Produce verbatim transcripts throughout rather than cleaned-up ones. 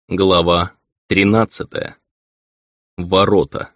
Глава тринадцатая. Ворота.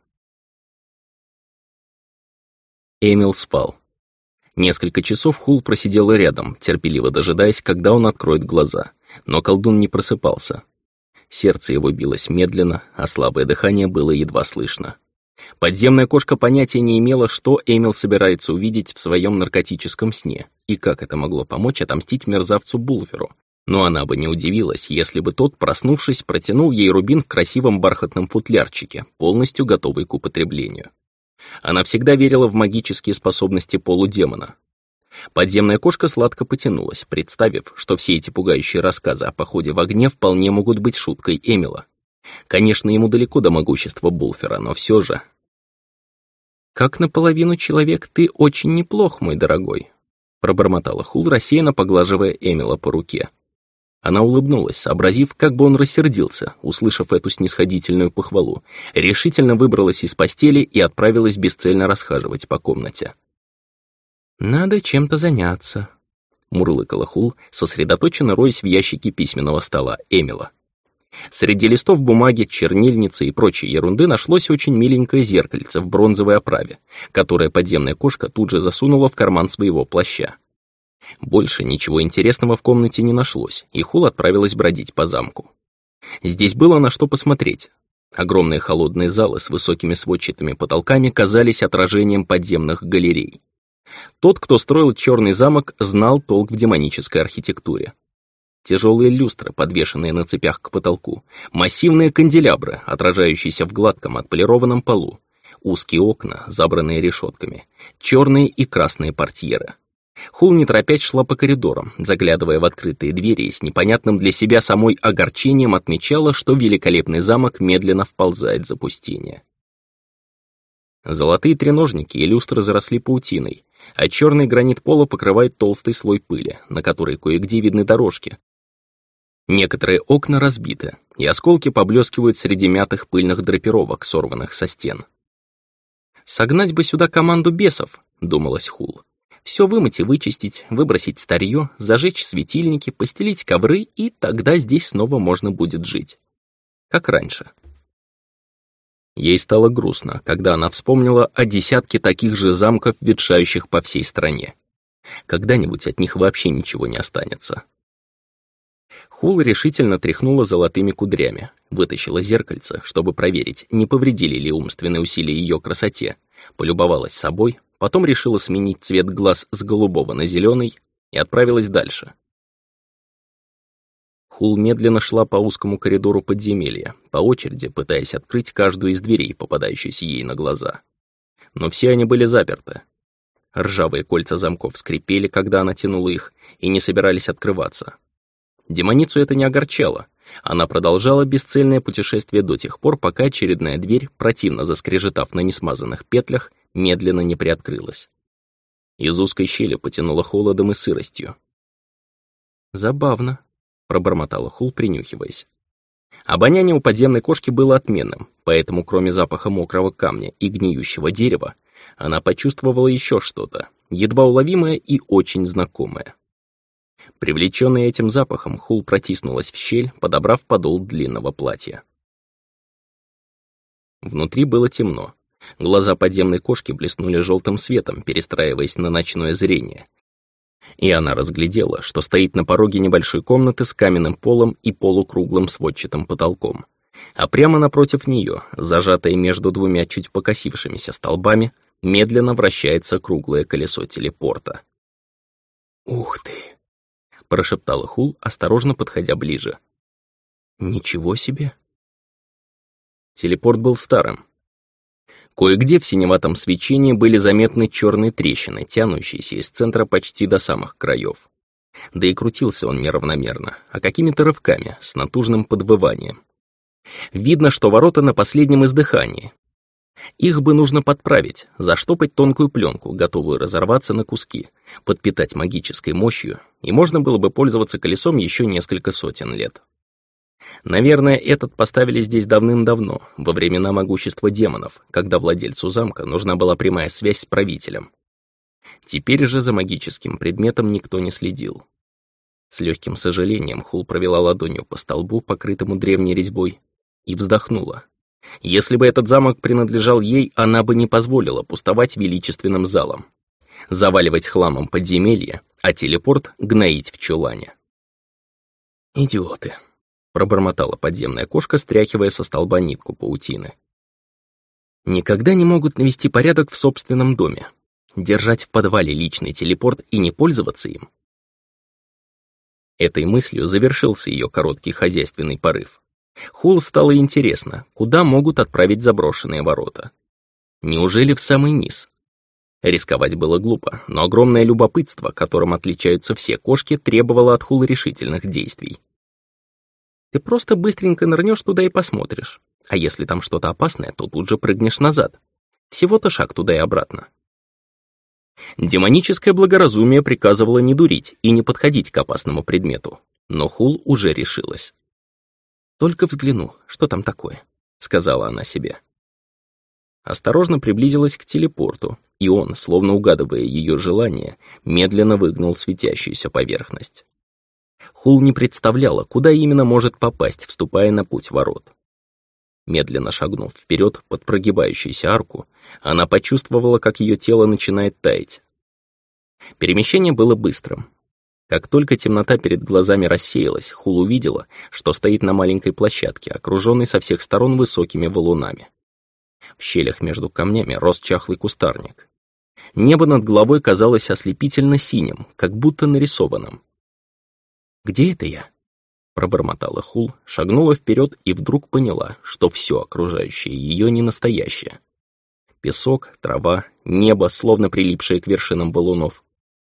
Эмил спал. Несколько часов Хул просидела рядом, терпеливо дожидаясь, когда он откроет глаза, но колдун не просыпался. Сердце его билось медленно, а слабое дыхание было едва слышно. Подземная кошка понятия не имела, что Эмил собирается увидеть в своем наркотическом сне, и как это могло помочь отомстить мерзавцу Булверу. Но она бы не удивилась, если бы тот, проснувшись, протянул ей рубин в красивом бархатном футлярчике, полностью готовый к употреблению. Она всегда верила в магические способности полудемона. Подземная кошка сладко потянулась, представив, что все эти пугающие рассказы о походе в огне вполне могут быть шуткой Эмила. Конечно, ему далеко до могущества Булфера, но все же... «Как наполовину человек ты очень неплох, мой дорогой», пробормотала Хул, рассеянно поглаживая Эмила по руке. Она улыбнулась, сообразив, как бы он рассердился, услышав эту снисходительную похвалу, решительно выбралась из постели и отправилась бесцельно расхаживать по комнате. «Надо чем-то заняться», — мурлыкала Хул, сосредоточенно роясь в ящике письменного стола Эмила. Среди листов бумаги, чернильницы и прочей ерунды нашлось очень миленькое зеркальце в бронзовой оправе, которое подземная кошка тут же засунула в карман своего плаща. Больше ничего интересного в комнате не нашлось, и Хул отправилась бродить по замку. Здесь было на что посмотреть. Огромные холодные залы с высокими сводчатыми потолками казались отражением подземных галерей. Тот, кто строил черный замок, знал толк в демонической архитектуре. Тяжелые люстры, подвешенные на цепях к потолку, массивные канделябры, отражающиеся в гладком отполированном полу, узкие окна, забранные решетками, черные и красные портьеры. Хул не торопясь шла по коридорам, заглядывая в открытые двери и с непонятным для себя самой огорчением отмечала, что великолепный замок медленно вползает в запустение. Золотые треножники и люстры заросли паутиной, а черный гранит пола покрывает толстый слой пыли, на которой кое-где видны дорожки. Некоторые окна разбиты, и осколки поблескивают среди мятых пыльных драпировок, сорванных со стен. «Согнать бы сюда команду бесов», — думалась Хул. «Все вымыть и вычистить, выбросить старье, зажечь светильники, постелить ковры, и тогда здесь снова можно будет жить. Как раньше». Ей стало грустно, когда она вспомнила о десятке таких же замков, ветшающих по всей стране. Когда-нибудь от них вообще ничего не останется. Хул решительно тряхнула золотыми кудрями, вытащила зеркальце, чтобы проверить, не повредили ли умственные усилия ее красоте, полюбовалась собой, потом решила сменить цвет глаз с голубого на зеленый и отправилась дальше. Хул медленно шла по узкому коридору подземелья, по очереди пытаясь открыть каждую из дверей, попадающуюся ей на глаза. Но все они были заперты. Ржавые кольца замков скрипели, когда она тянула их, и не собирались открываться. Демоницу это не огорчало. Она продолжала бесцельное путешествие до тех пор, пока очередная дверь, противно заскрежетав на несмазанных петлях, медленно не приоткрылась. Из узкой щели потянуло холодом и сыростью. «Забавно», — пробормотала Хул, принюхиваясь. Обоняние у подземной кошки было отменным, поэтому кроме запаха мокрого камня и гниющего дерева, она почувствовала еще что-то, едва уловимое и очень знакомое. Привлеченная этим запахом, Хул протиснулась в щель, подобрав подол длинного платья. Внутри было темно. Глаза подземной кошки блеснули желтым светом, перестраиваясь на ночное зрение. И она разглядела, что стоит на пороге небольшой комнаты с каменным полом и полукруглым сводчатым потолком. А прямо напротив нее, зажатое между двумя чуть покосившимися столбами, медленно вращается круглое колесо телепорта. «Ух ты!» — прошептала Хул, осторожно подходя ближе. «Ничего себе!» Телепорт был старым. Кое-где в синеватом свечении были заметны черные трещины, тянущиеся из центра почти до самых краев. Да и крутился он неравномерно, а какими-то рывками, с натужным подвыванием. Видно, что ворота на последнем издыхании. Их бы нужно подправить, заштопать тонкую пленку, готовую разорваться на куски, подпитать магической мощью, и можно было бы пользоваться колесом еще несколько сотен лет. Наверное, этот поставили здесь давным-давно, во времена могущества демонов, когда владельцу замка нужна была прямая связь с правителем. Теперь же за магическим предметом никто не следил. С легким сожалением Хул провела ладонью по столбу, покрытому древней резьбой, и вздохнула. Если бы этот замок принадлежал ей, она бы не позволила пустовать величественным залом, заваливать хламом подземелье, а телепорт гноить в чулане. «Идиоты», — пробормотала подземная кошка, стряхивая со столба нитку паутины. «Никогда не могут навести порядок в собственном доме, держать в подвале личный телепорт и не пользоваться им». Этой мыслью завершился ее короткий хозяйственный порыв. Хул стало интересно, куда могут отправить заброшенные ворота. Неужели в самый низ? Рисковать было глупо, но огромное любопытство, которым отличаются все кошки, требовало от Хул решительных действий. Ты просто быстренько нырнешь туда и посмотришь, а если там что-то опасное, то тут же прыгнешь назад. Всего-то шаг туда и обратно. Демоническое благоразумие приказывало не дурить и не подходить к опасному предмету, но Хул уже решилась. «Только взгляну, что там такое», — сказала она себе. Осторожно приблизилась к телепорту, и он, словно угадывая ее желание, медленно выгнул светящуюся поверхность. Хул не представляла, куда именно может попасть, вступая на путь ворот. Медленно шагнув вперед под прогибающуюся арку, она почувствовала, как ее тело начинает таять. Перемещение было быстрым. Как только темнота перед глазами рассеялась, Хул увидела, что стоит на маленькой площадке, окруженной со всех сторон высокими валунами. В щелях между камнями рос чахлый кустарник. Небо над головой казалось ослепительно синим, как будто нарисованным. «Где это я?» — пробормотала Хул, шагнула вперед и вдруг поняла, что все окружающее ее не настоящее. Песок, трава, небо, словно прилипшие к вершинам валунов.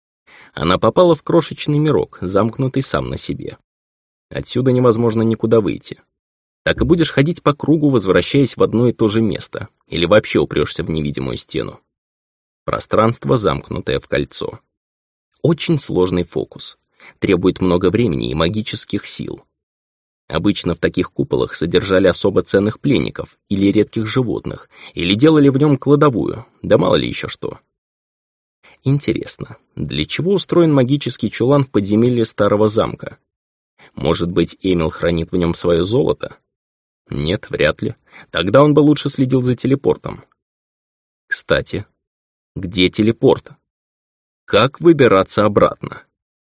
Она попала в крошечный мирок, замкнутый сам на себе. Отсюда невозможно никуда выйти. Так и будешь ходить по кругу, возвращаясь в одно и то же место, или вообще упрешься в невидимую стену. Пространство, замкнутое в кольцо. Очень сложный фокус. Требует много времени и магических сил. Обычно в таких куполах содержали особо ценных пленников или редких животных, или делали в нем кладовую, да мало ли еще что. Интересно, для чего устроен магический чулан в подземелье старого замка? Может быть, Эмил хранит в нем свое золото? Нет, вряд ли. Тогда он бы лучше следил за телепортом. Кстати, где телепорт? Как выбираться обратно?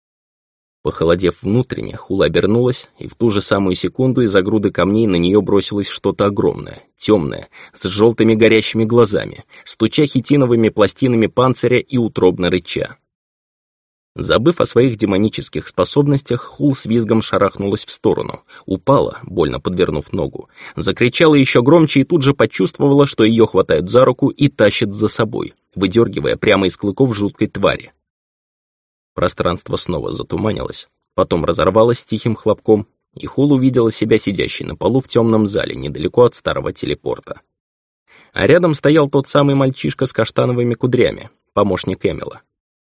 Похолодев внутренне, Хула обернулась, и в ту же самую секунду из-за груды камней на нее бросилось что-то огромное, темное, с желтыми горящими глазами, стуча хитиновыми пластинами панциря и утробно рыча. Забыв о своих демонических способностях, Хул с визгом шарахнулась в сторону, упала, больно подвернув ногу, закричала еще громче и тут же почувствовала, что ее хватают за руку и тащат за собой, выдергивая прямо из клыков жуткой твари. Пространство снова затуманилось, потом разорвалось с тихим хлопком, и Хул увидела себя сидящей на полу в темном зале недалеко от старого телепорта. А рядом стоял тот самый мальчишка с каштановыми кудрями, помощник Эмила.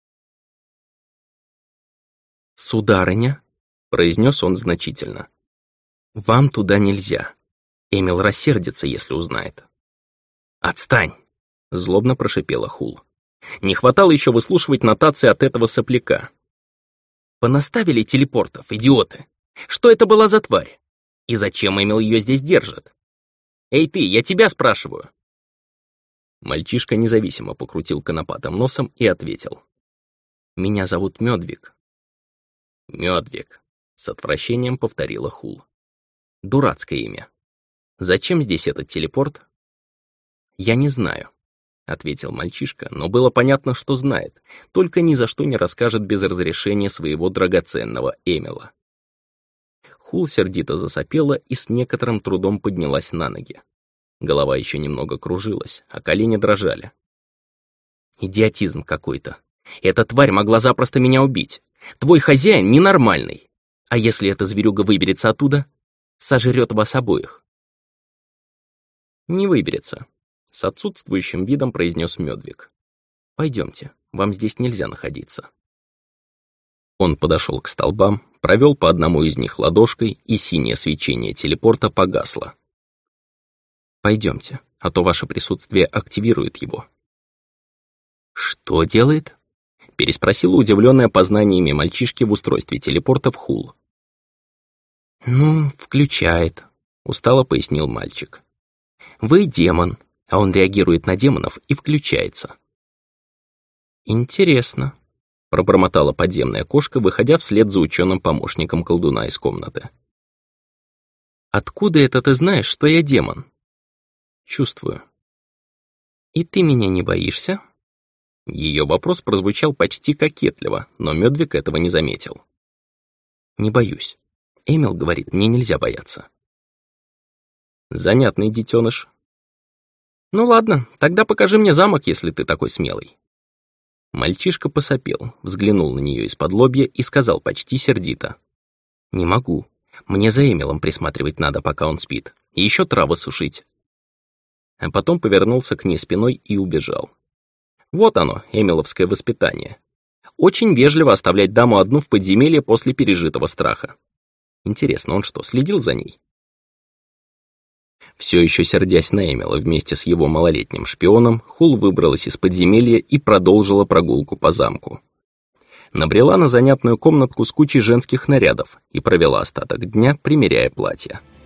«Сударыня», — произнес он значительно, — «вам туда нельзя. Эмил рассердится, если узнает». «Отстань!» — злобно прошипела Хул. Не хватало еще выслушивать нотации от этого сопляка. Понаставили телепортов, идиоты. Что это была за тварь? И зачем Эмил ее здесь держит? Эй ты, я тебя спрашиваю. Мальчишка независимо покрутил конопатым носом и ответил. Меня зовут Мёдвиг. Мёдвиг, с отвращением повторила Хул. Дурацкое имя. Зачем здесь этот телепорт? Я не знаю. — ответил мальчишка, но было понятно, что знает, только ни за что не расскажет без разрешения своего драгоценного Эмила. Хул сердито засопела и с некоторым трудом поднялась на ноги. Голова еще немного кружилась, а колени дрожали. «Идиотизм какой-то. Эта тварь могла запросто меня убить. Твой хозяин ненормальный. А если эта зверюга выберется оттуда, сожрет вас обоих». «Не выберется», — с отсутствующим видом произнес Мёдвиг. «Пойдемте, вам здесь нельзя находиться». Он подошел к столбам, провел по одному из них ладошкой, и синее свечение телепорта погасло. «Пойдемте, а то ваше присутствие активирует его». «Что делает?» — Переспросила удивленная познаниями мальчишки в устройстве телепорта в Хул. «Ну, включает», — устало пояснил мальчик. «Вы демон, а он реагирует на демонов и включается». «Интересно», — пробормотала подземная кошка, выходя вслед за ученым помощником колдуна из комнаты. «Откуда это ты знаешь, что я демон?» «Чувствую». «И ты меня не боишься?» Ее вопрос прозвучал почти кокетливо, но Мёдвик этого не заметил. «Не боюсь. Эмил говорит, мне нельзя бояться». «Занятный детеныш». «Ну ладно, тогда покажи мне замок, если ты такой смелый». Мальчишка посопел, взглянул на нее из-под лобья и сказал почти сердито. «Не могу. Мне за Эмилом присматривать надо, пока он спит. И еще травы сушить». А потом повернулся к ней спиной и убежал. Вот оно, эмиловское воспитание. Очень вежливо оставлять даму одну в подземелье после пережитого страха. Интересно, он что, следил за ней? Все еще сердясь на Эмила вместе с его малолетним шпионом, Хул выбралась из подземелья и продолжила прогулку по замку. Набрела на занятную комнатку с кучей женских нарядов и провела остаток дня, примеряя платья.